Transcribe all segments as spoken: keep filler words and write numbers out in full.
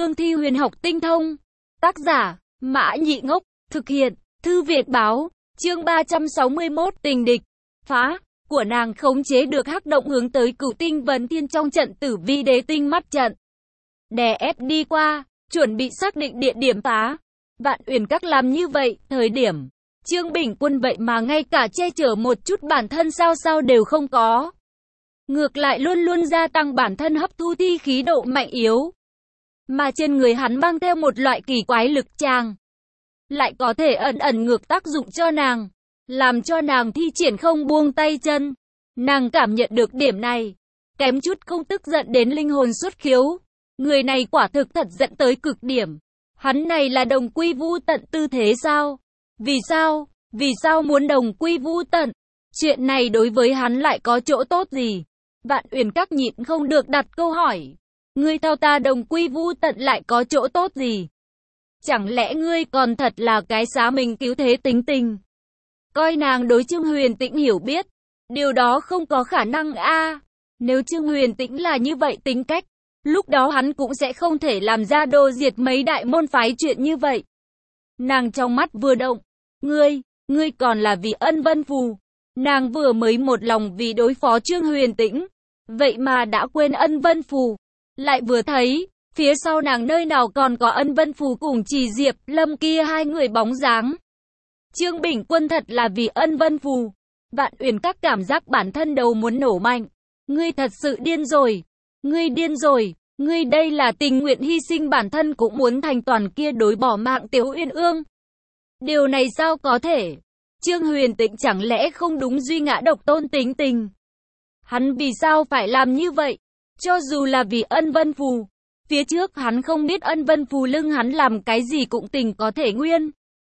cương thi huyền học tinh thông. Tác giả, Mã Nhị Ngốc, thực hiện, Thư Việt Báo, chương ba trăm sáu mươi mốt tình địch, phá, của nàng khống chế được hắc động hướng tới Cửu Tinh Vấn Thiên trong trận Tử Vi Đế Tinh mắt trận. Đè ép đi qua, chuẩn bị xác định địa điểm phá. Vạn Uyển Các làm như vậy, thời điểm Trương Bình Quân vậy mà ngay cả che chở một chút bản thân sao sao đều không có. Ngược lại luôn luôn gia tăng bản thân hấp thu thi khí độ mạnh yếu. Mà trên người hắn mang theo một loại kỳ quái lực tràng. Lại có thể ẩn ẩn ngược tác dụng cho nàng. Làm cho nàng thi triển không buông tay chân. Nàng cảm nhận được điểm này. Kém chút không tức giận đến linh hồn xuất khiếu. Người này quả thực thật dẫn tới cực điểm. Hắn này là đồng quy vu tận tư thế sao? Vì sao? Vì sao muốn đồng quy vu tận? Chuyện này đối với hắn lại có chỗ tốt gì? Vạn Uyển Các nhịn không được đặt câu hỏi. Ngươi theo ta đồng quy vu tận lại có chỗ tốt gì? Chẳng lẽ ngươi còn thật là cái xá mình cứu thế tính tình? Coi nàng đối Trương Huyền Tĩnh hiểu biết. Điều đó không có khả năng a. À, nếu Trương Huyền Tĩnh là như vậy tính cách, lúc đó hắn cũng sẽ không thể làm ra đồ diệt mấy đại môn phái chuyện như vậy. Nàng trong mắt vừa động. Ngươi, ngươi còn là vì Ân Vân Phù. Nàng vừa mới một lòng vì đối phó Trương Huyền Tĩnh. Vậy mà đã quên Ân Vân Phù. Lại vừa thấy, phía sau nàng nơi nào còn có Ân Vân Phù cùng Trì Diệp Lâm kia hai người bóng dáng. Trương Bình Quân thật là vì Ân Vân Phù. Vạn Uyển Các cảm giác bản thân đầu muốn nổ mạnh. Ngươi thật sự điên rồi. Ngươi điên rồi. Ngươi đây là tình nguyện hy sinh bản thân cũng muốn thành toàn kia đối bỏ mạng Tiểu Uyên Ương. Điều này sao có thể? Trương Huyền Tĩnh chẳng lẽ không đúng duy ngã độc tôn tính tình? Hắn vì sao phải làm như vậy? Cho dù là vì Ân Vân Phù, phía trước hắn không biết Ân Vân Phù lưng hắn làm cái gì cũng tình có thể nguyên.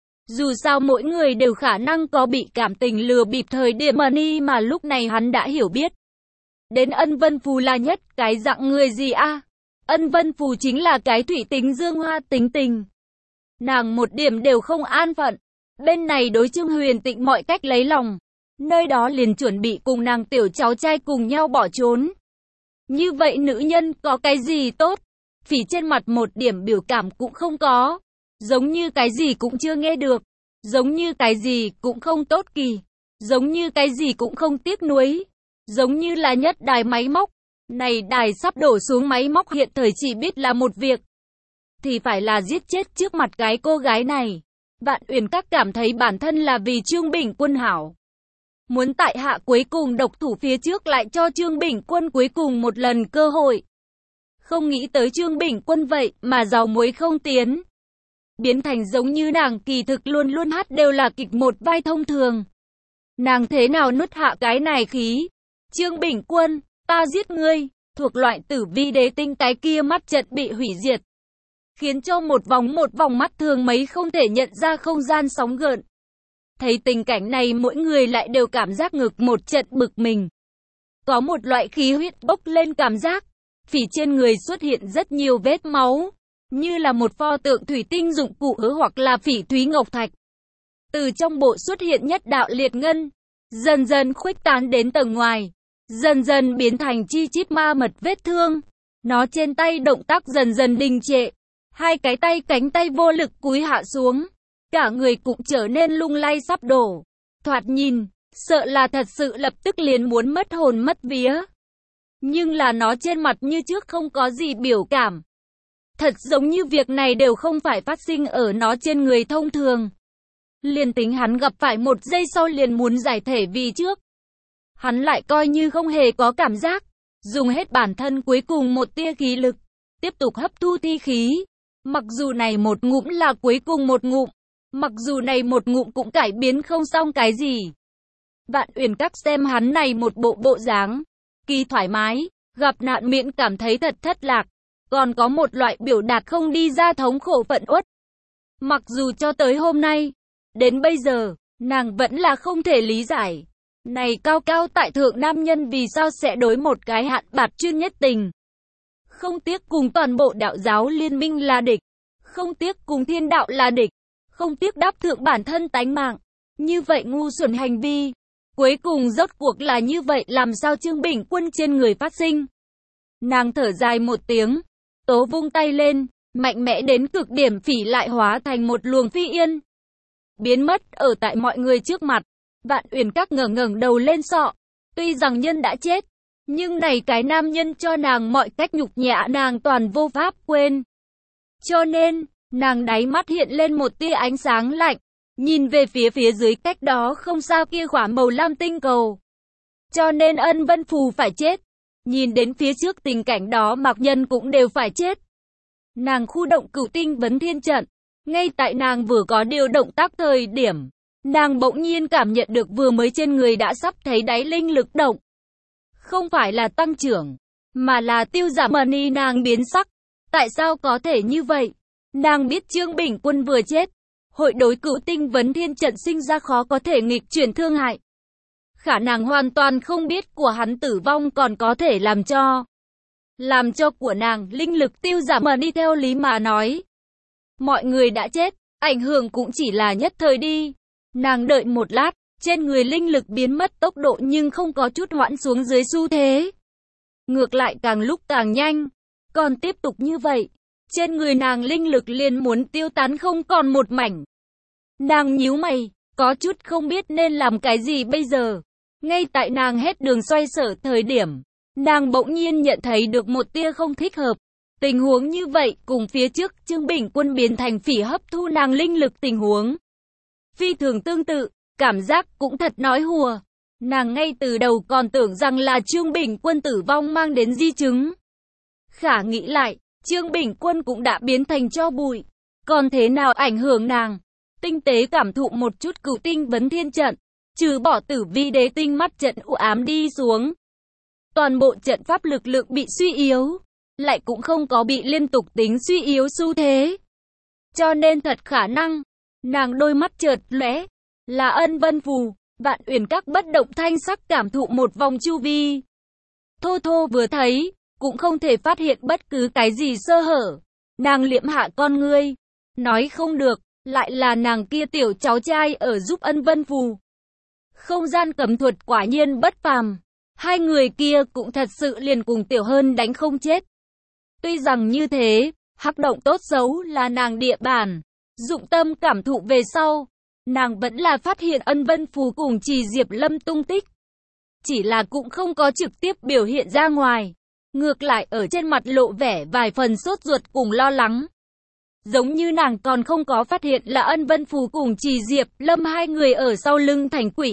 Dù sao mỗi người đều khả năng có bị cảm tình lừa bịp thời điểm mà ni mà lúc này hắn đã hiểu biết. Đến Ân Vân Phù là nhất cái dạng người gì a? À? Ân Vân Phù chính là cái thủy tính dương hoa tính tình. Nàng một điểm đều không an phận. Bên này đối Trương Huyền Tĩnh mọi cách lấy lòng. Nơi đó liền chuẩn bị cùng nàng tiểu cháu trai cùng nhau bỏ trốn. Như vậy nữ nhân có cái gì tốt? Phỉ trên mặt một điểm biểu cảm cũng không có. Giống như cái gì cũng chưa nghe được. Giống như cái gì cũng không tốt kỳ. Giống như cái gì cũng không tiếc nuối. Giống như là nhất đài máy móc. Này đài sắp đổ xuống máy móc hiện thời chỉ biết là một việc. Thì phải là giết chết trước mặt cái cô gái này. Vạn Uyển Các cảm thấy bản thân là vì Trương Bình Quân hảo. Muốn tại hạ cuối cùng độc thủ phía trước lại cho Trương Bình Quân cuối cùng một lần cơ hội. Không nghĩ tới Trương Bình Quân vậy mà giàu muối không tiến. Biến thành giống như nàng kỳ thực luôn luôn hát đều là kịch một vai thông thường. Nàng thế nào nuốt hạ cái này khí? Trương Bình Quân, ta giết ngươi, thuộc loại Tử Vi Đế Tinh cái kia mắt trận bị hủy diệt. Khiến cho một vòng một vòng mắt thường mấy không thể nhận ra không gian sóng gợn. Thấy tình cảnh này mỗi người lại đều cảm giác ngực một trận bực mình. Có một loại khí huyết bốc lên cảm giác. Phỉ trên người xuất hiện rất nhiều vết máu. Như là một pho tượng thủy tinh dụng cụ hứa hoặc là phỉ thúy ngọc thạch. Từ trong bộ xuất hiện nhất đạo liệt ngân. Dần dần khuếch tán đến tầng ngoài. Dần dần biến thành chi chít ma mật vết thương. Nó trên tay động tác dần dần đình trệ. Hai cái tay cánh tay vô lực cúi hạ xuống. Cả người cũng trở nên lung lay sắp đổ. Thoạt nhìn, sợ là thật sự lập tức liền muốn mất hồn mất vía. Nhưng là nó trên mặt như trước không có gì biểu cảm. Thật giống như việc này đều không phải phát sinh ở nó trên người thông thường. Liền tính hắn gặp phải một giây sau liền muốn giải thể vì trước. Hắn lại coi như không hề có cảm giác. Dùng hết bản thân cuối cùng một tia khí lực. Tiếp tục hấp thu thi khí. Mặc dù này một ngụm là cuối cùng một ngụm. Mặc dù này một ngụm cũng cải biến không xong cái gì. Vạn Uyển Các xem hắn này một bộ bộ dáng. Kỳ thoải mái, gặp nạn miễn cảm thấy thật thất lạc. Còn có một loại biểu đạt không đi ra thống khổ phận uất. Mặc dù cho tới hôm nay, đến bây giờ, nàng vẫn là không thể lý giải. Này cao cao tại thượng nam nhân vì sao sẽ đối một cái hạn bạt chuyên nhất tình. Không tiếc cùng toàn bộ đạo giáo liên minh là địch. Không tiếc cùng thiên đạo là địch. Không tiếc đáp thượng bản thân tánh mạng. Như vậy ngu xuẩn hành vi. Cuối cùng rốt cuộc là như vậy làm sao Trương Bình Quân trên người phát sinh. Nàng thở dài một tiếng. Tố vung tay lên. mạnh mẽ đến cực điểm phỉ lại hóa thành một luồng phi yên, biến mất ở tại mọi người trước mặt. Vạn Uyển Các ngẩng ngẩng đầu lên sọ, tuy rằng nhân đã chết, nhưng này cái nam nhân cho nàng mọi cách nhục nhã nàng toàn vô pháp quên. Cho nên, nàng đáy mắt hiện lên một tia ánh sáng lạnh, nhìn về phía phía dưới cách đó không xa kia khỏa màu lam tinh cầu. Cho nên Ân Vân Phù phải chết. Nhìn đến phía trước tình cảnh đó Mạc Nhân cũng đều phải chết. Nàng khu động Cửu Tinh Vấn Thiên Trận. Ngay tại nàng vừa có điều động tác thời điểm, nàng bỗng nhiên cảm nhận được vừa mới trên người đã sắp thấy đáy linh lực động. Không phải là tăng trưởng, mà là tiêu giảm mani. Nàng biến sắc. Tại sao có thể như vậy? Nàng biết Trương Bình Quân vừa chết, hội đối Cửu Tinh Vấn Thiên Trận sinh ra khó có thể nghịch chuyển thương hại. Khả năng hoàn toàn không biết của hắn tử vong còn có thể làm cho làm cho của nàng linh lực tiêu giảm mà đi. Theo lý mà nói, mọi người đã chết, ảnh hưởng cũng chỉ là nhất thời đi. Nàng đợi một lát, trên người linh lực biến mất tốc độ nhưng không có chút hoãn xuống dưới xu thế. Ngược lại càng lúc càng nhanh. Còn tiếp tục như vậy, trên người nàng linh lực liền muốn tiêu tán không còn một mảnh. Nàng nhíu mày, có chút không biết nên làm cái gì bây giờ. Ngay tại nàng hết đường xoay sở thời điểm, nàng bỗng nhiên nhận thấy được một tia không thích hợp. Tình huống như vậy cùng phía trước Trương Bình Quân biến thành phỉ hấp thu nàng linh lực tình huống phi thường tương tự, cảm giác cũng thật nói hùa. Nàng ngay từ đầu còn tưởng rằng là Trương Bình Quân tử vong mang đến di chứng. Khả nghĩ lại, Trương Bình Quân cũng đã biến thành tro bụi, còn thế nào ảnh hưởng nàng? Tinh tế cảm thụ một chút Cửu Tinh Vấn Thiên Trận, trừ bỏ Tử Vi Đế Tinh mắt trận u ám đi xuống, toàn bộ trận pháp lực lượng bị suy yếu, lại cũng không có bị liên tục tính suy yếu xu thế. Cho nên thật khả năng, nàng đôi mắt chợt lóe, là Ân Vân Phù. Vạn Uyển Các bất động thanh sắc cảm thụ một vòng chu vi. Thô thô vừa thấy, cũng không thể phát hiện bất cứ cái gì sơ hở. Nàng liệm hạ con ngươi, nói không được, lại là nàng kia tiểu cháu trai ở giúp Ân Vân Phù. Không gian cấm thuật quả nhiên bất phàm. Hai người kia cũng thật sự liền cùng Tiểu Hơn đánh không chết. Tuy rằng như thế, hắc động tốt xấu là nàng địa bàn. Dụng tâm cảm thụ về sau, nàng vẫn là phát hiện Ân Vân Phù cùng Trì Diệp Lâm tung tích. Chỉ là cũng không có trực tiếp biểu hiện ra ngoài. Ngược lại ở trên mặt lộ vẻ vài phần sốt ruột cùng lo lắng. Giống như nàng còn không có phát hiện là Ân Vân Phù cùng Trì Diệp Lâm hai người ở sau lưng thành quỷ.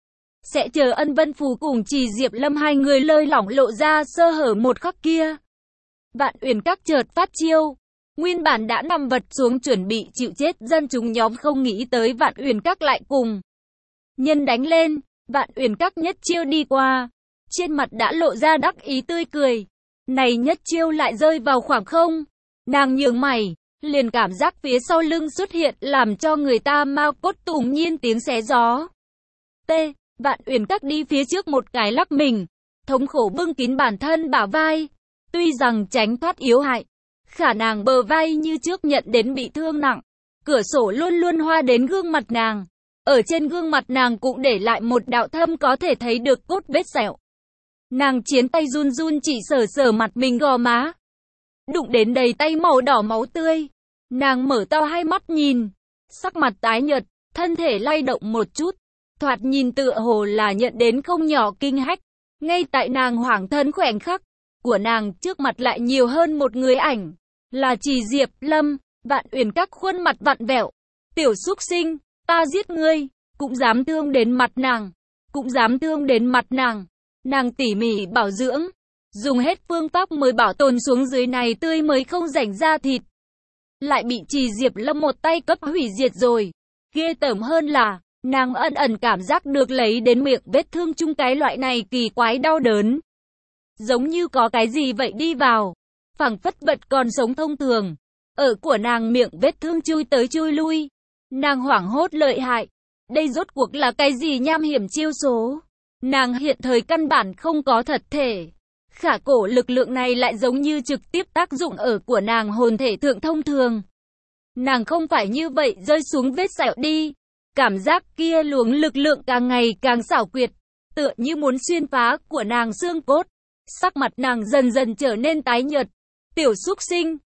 Sẽ chờ Ân Vân Phù cùng Trì Diệp Lâm hai người lơi lỏng lộ ra sơ hở một khắc kia. Vạn Uyển Các chợt phát chiêu. Nguyên bản đã nằm vật xuống chuẩn bị chịu chết dân chúng nhóm không nghĩ tới Vạn Uyển Các lại cùng nhân đánh lên. Vạn Uyển Các nhất chiêu đi qua, trên mặt đã lộ ra đắc ý tươi cười. Này nhất chiêu lại rơi vào khoảng không. Nàng nhướng mày, liền cảm giác phía sau lưng xuất hiện làm cho người ta mau cốt tùng nhiên tiếng xé gió. T. Vạn Uyển Các đi phía trước một cái lắc mình, thống khổ bưng kín bản thân bả vai. Tuy rằng tránh thoát yếu hại, khả nàng bờ vai như trước nhận đến bị thương nặng. Cửa sổ luôn luôn hoa đến gương mặt nàng. Ở trên gương mặt nàng cũng để lại một đạo thâm có thể thấy được cốt vết sẹo. Nàng chiến tay run run chỉ sờ sờ mặt mình gò má. Đụng đến đầy tay màu đỏ máu tươi. Nàng mở to hai mắt nhìn. Sắc mặt tái nhợt, thân thể lay động một chút. Thoạt nhìn tựa hồ là nhận đến không nhỏ kinh hách. Ngay tại nàng hoảng thân khoảnh khắc của nàng trước mặt lại nhiều hơn một người ảnh. Là Trì Diệp Lâm. Vạn Uyển Các khuôn mặt vặn vẹo. Tiểu xúc sinh, ta giết ngươi, cũng dám thương đến mặt nàng. Cũng dám thương đến mặt nàng. Nàng tỉ mỉ bảo dưỡng, dùng hết phương pháp mới bảo tồn xuống dưới này tươi mới không rảnh da thịt. Lại bị Trì Diệp Lâm một tay cấp hủy diệt rồi. Ghê tởm hơn là, nàng ẩn ẩn cảm giác được lấy đến miệng vết thương chung cái loại này kỳ quái đau đớn. Giống như có cái gì vậy đi vào, phảng phất vật còn sống thông thường. Ở của nàng miệng vết thương chui tới chui lui. Nàng hoảng hốt lợi hại. Đây rốt cuộc là cái gì nham hiểm chiêu số? Nàng hiện thời căn bản không có thật thể. Khả cổ lực lượng này lại giống như trực tiếp tác dụng ở của nàng hồn thể thượng thông thường. Nàng không phải như vậy rơi xuống vết sẹo đi. Cảm giác kia luồng lực lượng càng ngày càng xảo quyệt. Tựa như muốn xuyên phá của nàng xương cốt. Sắc mặt nàng dần dần trở nên tái nhợt. Tiểu xúc sinh,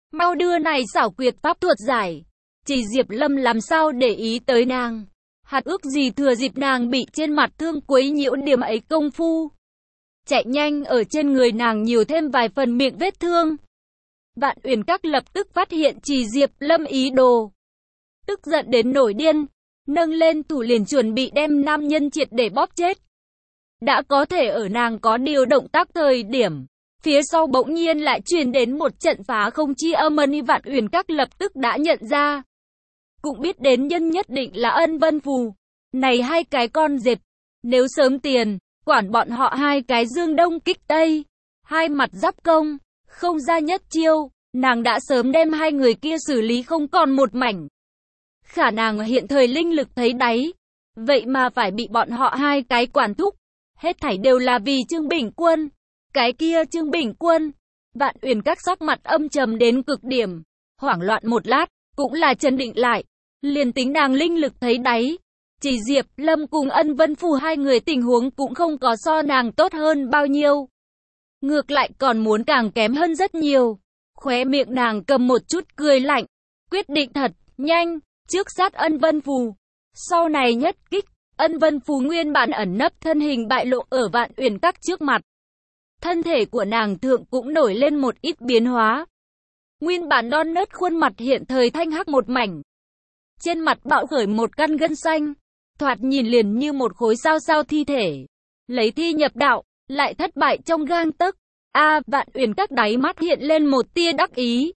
Mau đưa này xảo quyệt pháp thuật giải. Chỉ Diệp Lâm làm sao để ý tới nàng. Hạt ước gì thừa dịp nàng bị trên mặt thương quấy nhiễu điểm ấy công phu. Chạy nhanh ở trên người nàng nhiều thêm vài phần miệng vết thương. Vạn Uyển Các lập tức phát hiện Chỉ Diệp Lâm ý đồ. Tức giận đến nổi điên, nâng lên thủ liền chuẩn bị đem nam nhân triệt để bóp chết. Đã có thể ở nàng có điều động tác thời điểm, phía sau bỗng nhiên lại truyền đến một trận phá không chi âm ân. Vạn Uyển Các lập tức đã nhận ra. Cũng biết đến nhân nhất định là Ân Vân Phù. Này hai cái con dẹp, nếu sớm tiền, quản bọn họ hai cái dương đông kích tây, hai mặt giáp công, không ra nhất chiêu, nàng đã sớm đem hai người kia xử lý không còn một mảnh. Khả nàng hiện thời linh lực thấy đáy, vậy mà phải bị bọn họ hai cái quản thúc, hết thảy đều là vì Trương Bình Quân. Cái kia Trương Bình Quân, Vạn Uyển Các sắc mặt âm trầm đến cực điểm, hoảng loạn một lát, cũng là trấn định lại, liền tính nàng linh lực thấy đáy. Chỉ Diệp Lâm cùng Ân Vân Phù hai người tình huống cũng không có so nàng tốt hơn bao nhiêu. Ngược lại còn muốn càng kém hơn rất nhiều. Khóe miệng nàng cầm một chút cười lạnh. Quyết định thật, nhanh, trước sát Ân Vân Phù. Sau này nhất kích, Ân Vân Phù nguyên bản ẩn nấp thân hình bại lộ ở Vạn Uyển Các trước mặt. Thân thể của nàng thượng cũng nổi lên một ít biến hóa. Nguyên bản non nớt khuôn mặt hiện thời thanh hắc một mảnh. Trên mặt bạo khởi một căn gân xanh. Thoạt nhìn liền như một khối sao sao thi thể. Lấy thi nhập đạo, lại thất bại trong gang tấc. A, Vạn Uyển Các đáy mắt hiện lên một tia đắc ý.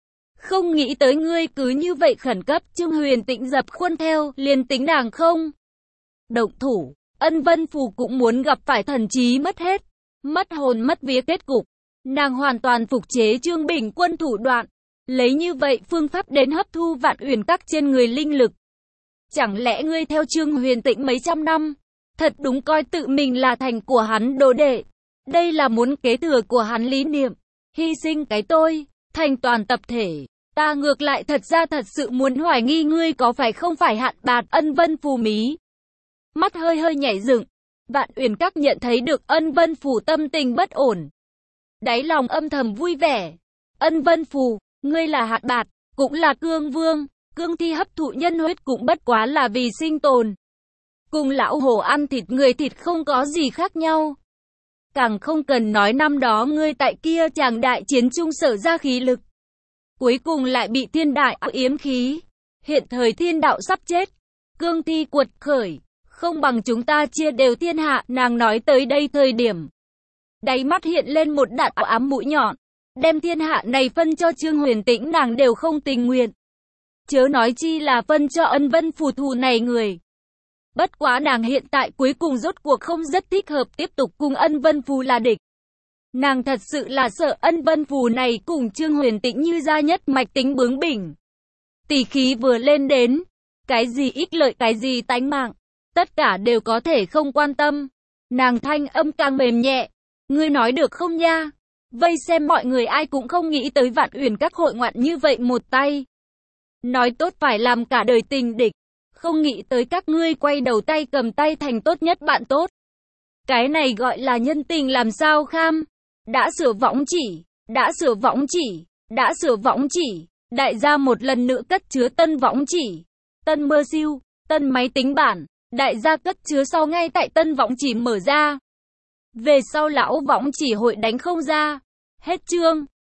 Không nghĩ tới ngươi cứ như vậy khẩn cấp. Trương Huyền Tĩnh dập khuôn theo, liền tính nàng không động thủ, Ân Vân Phù cũng muốn gặp phải thần trí mất hết, mất hồn mất vía kết cục. Nàng hoàn toàn phục chế Trương Bình Quân thủ đoạn, lấy như vậy phương pháp đến hấp thu Vạn Uyển Các trên người linh lực. Chẳng lẽ ngươi theo Trương Huyền Tĩnh mấy trăm năm, thật đúng coi tự mình là thành của hắn đồ đệ. Đây là muốn kế thừa của hắn lý niệm, hy sinh cái tôi, thành toàn tập thể. Ta ngược lại thật ra thật sự muốn hoài nghi ngươi có phải không phải hạn bạt. Ân Vân Phù mí mắt hơi hơi nhảy dựng. Vạn Uyển Các nhận thấy được Ân Vân Phù tâm tình bất ổn, đáy lòng âm thầm vui vẻ. Ân Vân Phù, ngươi là hạn bạt, cũng là cương vương. Cương thi hấp thụ nhân huyết cũng bất quá là vì sinh tồn. Cùng lão hổ ăn thịt người thịt không có gì khác nhau. Càng không cần nói năm đó ngươi tại kia chàng đại chiến trung sở ra khí lực. Cuối cùng lại bị thiên đại yếm khí. Hiện thời thiên đạo sắp chết. Cương thi quật khởi. Không bằng chúng ta chia đều thiên hạ. Nàng nói tới đây thời điểm. Đáy mắt hiện lên một đạn ám mũi nhọn. Đem thiên hạ này phân cho Trương Huyền Tĩnh nàng đều không tình nguyện. Chớ nói chi là phân cho Ân Vân Phù thù này người. Bất quá nàng hiện tại cuối cùng rốt cuộc không rất thích hợp tiếp tục cùng Ân Vân Phù là địch. Nàng thật sự là sợ Ân Vân Phù này cùng Trương Huyền Tĩnh như gia nhất mạch tính bướng bỉnh. Tỷ khí vừa lên đến, cái gì ích lợi cái gì tánh mạng, tất cả đều có thể không quan tâm. Nàng thanh âm càng mềm nhẹ. Ngươi nói được không nha? Vây xem mọi người ai cũng không nghĩ tới Vạn Uyển Các hội ngoạn như vậy một tay. Nói tốt phải làm cả đời tình địch. Không nghĩ tới các ngươi quay đầu tay cầm tay thành tốt nhất bạn tốt. Cái này gọi là nhân tình làm sao kham. Đã sửa võng chỉ, đã sửa võng chỉ, đã sửa võng chỉ. Đại gia một lần nữa cất chứa tân võng chỉ, tân mơ siêu, tân máy tính bản. Đại gia cất chứa sau ngay tại tân võng chỉ mở ra. Về sau lão võng chỉ hội đánh không ra. Hết chương.